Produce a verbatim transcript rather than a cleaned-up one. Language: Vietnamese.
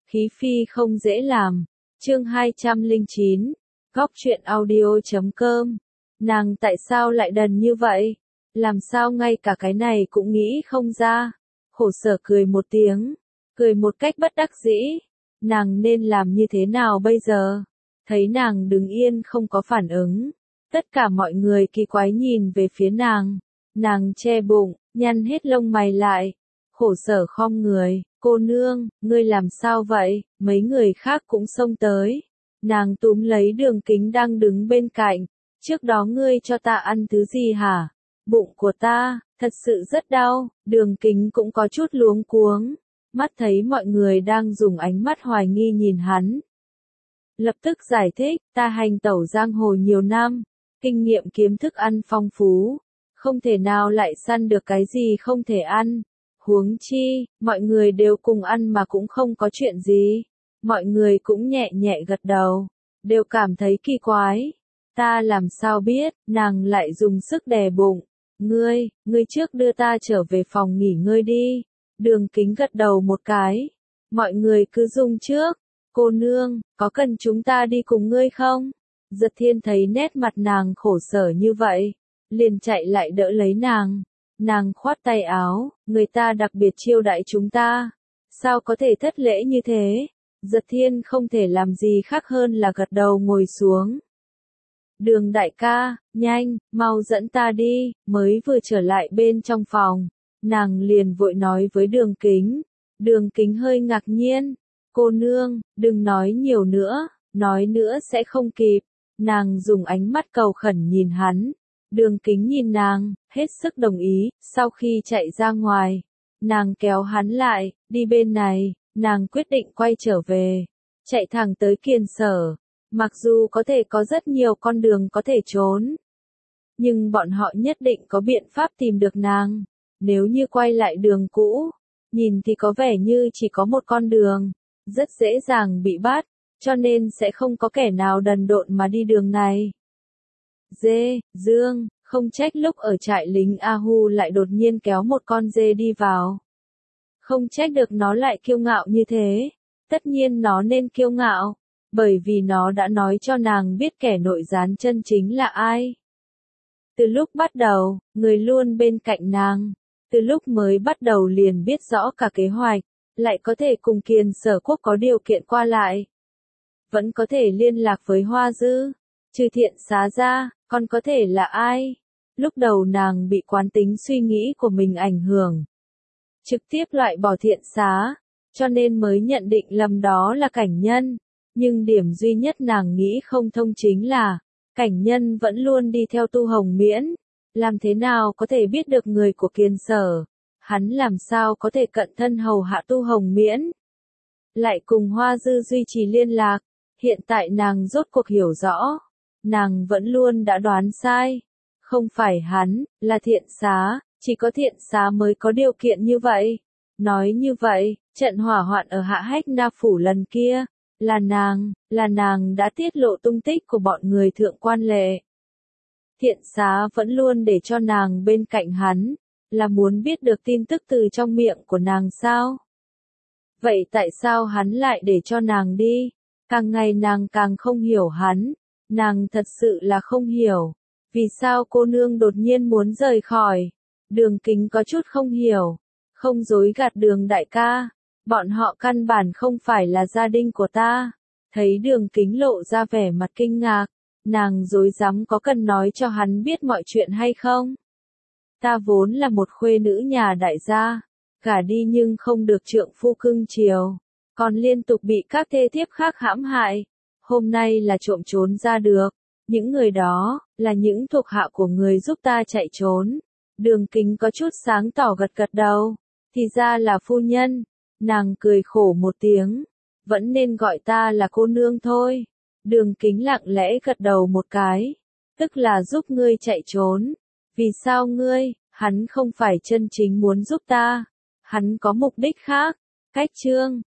Khí phi không dễ làm. Chương hai trăm lẻ chín. Góc truyện audio chấm com. Nàng tại sao lại đần như vậy? Làm sao ngay cả cái này cũng nghĩ không ra? Khổ sở cười một tiếng, cười một cách bất đắc dĩ. Nàng nên làm như thế nào bây giờ? Thấy nàng đứng yên không có phản ứng. Tất cả mọi người kỳ quái nhìn về phía nàng. Nàng che bụng, nhăn hết lông mày lại. Khổ sở khom người, cô nương, ngươi làm sao vậy? Mấy người khác cũng xông tới. Nàng túm lấy Đường Kính đang đứng bên cạnh. Trước đó ngươi cho ta ăn thứ gì hả? Bụng của ta, thật sự rất đau. Đường Kính cũng có chút luống cuống. Mắt thấy mọi người đang dùng ánh mắt hoài nghi nhìn hắn. Lập tức giải thích, ta hành tẩu giang hồ nhiều năm. Kinh nghiệm kiếm thức ăn phong phú. Không thể nào lại săn được cái gì không thể ăn. Huống chi, mọi người đều cùng ăn mà cũng không có chuyện gì. Mọi người cũng nhẹ nhẹ gật đầu. Đều cảm thấy kỳ quái. Ta làm sao biết, nàng lại dùng sức đè bụng. Ngươi, ngươi trước đưa ta trở về phòng nghỉ ngơi đi. Đường Kính gật đầu một cái. Mọi người cứ dùng trước. Cô nương, có cần chúng ta đi cùng ngươi không? Giật Thiên thấy nét mặt nàng khổ sở như vậy. Liền chạy lại đỡ lấy nàng. Nàng khoát tay áo, người ta đặc biệt chiêu đãi chúng ta. Sao có thể thất lễ như thế? Giật Thiên không thể làm gì khác hơn là gật đầu ngồi xuống. Đường đại ca, nhanh, mau dẫn ta đi. Mới vừa trở lại bên trong phòng. Nàng liền vội nói với Đường Kính. Đường Kính hơi ngạc nhiên. Cô nương, đừng nói nhiều nữa, nói nữa sẽ không kịp. Nàng dùng ánh mắt cầu khẩn nhìn hắn. Đường Kính nhìn nàng, hết sức đồng ý. Sau khi chạy ra ngoài, nàng kéo hắn lại, đi bên này. Nàng quyết định quay trở về, chạy thẳng tới Kiền Sở. Mặc dù có thể có rất nhiều con đường có thể trốn, nhưng bọn họ nhất định có biện pháp tìm được nàng. Nếu như quay lại đường cũ, nhìn thì có vẻ như chỉ có một con đường, rất dễ dàng bị bắt, cho nên sẽ không có kẻ nào đần độn mà đi đường này. Dê, Dương, không trách lúc ở trại lính A Hu lại đột nhiên kéo một con dê đi vào. Không trách được nó lại kiêu ngạo như thế. Tất nhiên nó nên kiêu ngạo, bởi vì nó đã nói cho nàng biết kẻ nội gián chân chính là ai. Từ lúc bắt đầu, người luôn bên cạnh nàng. Từ lúc mới bắt đầu liền biết rõ cả kế hoạch, lại có thể cùng Kiền Sở Quốc có điều kiện qua lại. Vẫn có thể liên lạc với Hoa Dư. Trừ Thiện Xá ra, còn có thể là ai? Lúc đầu nàng bị quán tính suy nghĩ của mình ảnh hưởng. Trực tiếp loại bỏ Thiện Xá, cho nên mới nhận định lầm đó là Cảnh Nhân. Nhưng điểm duy nhất nàng nghĩ không thông chính là, Cảnh Nhân vẫn luôn đi theo Tu Hồng Miễn. Làm thế nào có thể biết được người của Kiền Sở? Hắn làm sao có thể cận thân hầu hạ Tu Hồng Miễn? Lại cùng Hoa Dư duy trì liên lạc. Hiện tại nàng rốt cuộc hiểu rõ. Nàng vẫn luôn đã đoán sai. Không phải hắn, là Thiện Xá. Chỉ có Thiện Xá mới có điều kiện như vậy. Nói như vậy, trận hỏa hoạn ở Hạ Hách Na Phủ lần kia, là nàng, là nàng đã tiết lộ tung tích của bọn người Thượng Quan Lệ. Thiện Xá vẫn luôn để cho nàng bên cạnh hắn, là muốn biết được tin tức từ trong miệng của nàng sao? Vậy tại sao hắn lại để cho nàng đi? Càng ngày nàng càng không hiểu hắn, nàng thật sự là không hiểu. Vì sao cô nương đột nhiên muốn rời khỏi? Đường Kính có chút không hiểu, không dối gạt Đường đại ca, bọn họ căn bản không phải là gia đình của ta. Thấy Đường Kính lộ ra vẻ mặt kinh ngạc, nàng dối dám có cần nói cho hắn biết mọi chuyện hay không? Ta vốn là một khuê nữ nhà đại gia, gả đi nhưng không được trượng phu cưng chiều, còn liên tục bị các thê thiếp khác hãm hại. Hôm nay là trộm trốn ra được, những người đó, là những thuộc hạ của người giúp ta chạy trốn. Đường Kính có chút sáng tỏ gật gật đầu, thì ra là phu nhân. Nàng cười khổ một tiếng, vẫn nên gọi ta là cô nương thôi. Đường Kính lặng lẽ gật đầu một cái, tức là giúp ngươi chạy trốn. Vì sao ngươi? Hắn không phải chân chính muốn giúp ta, hắn có mục đích khác. Cách chương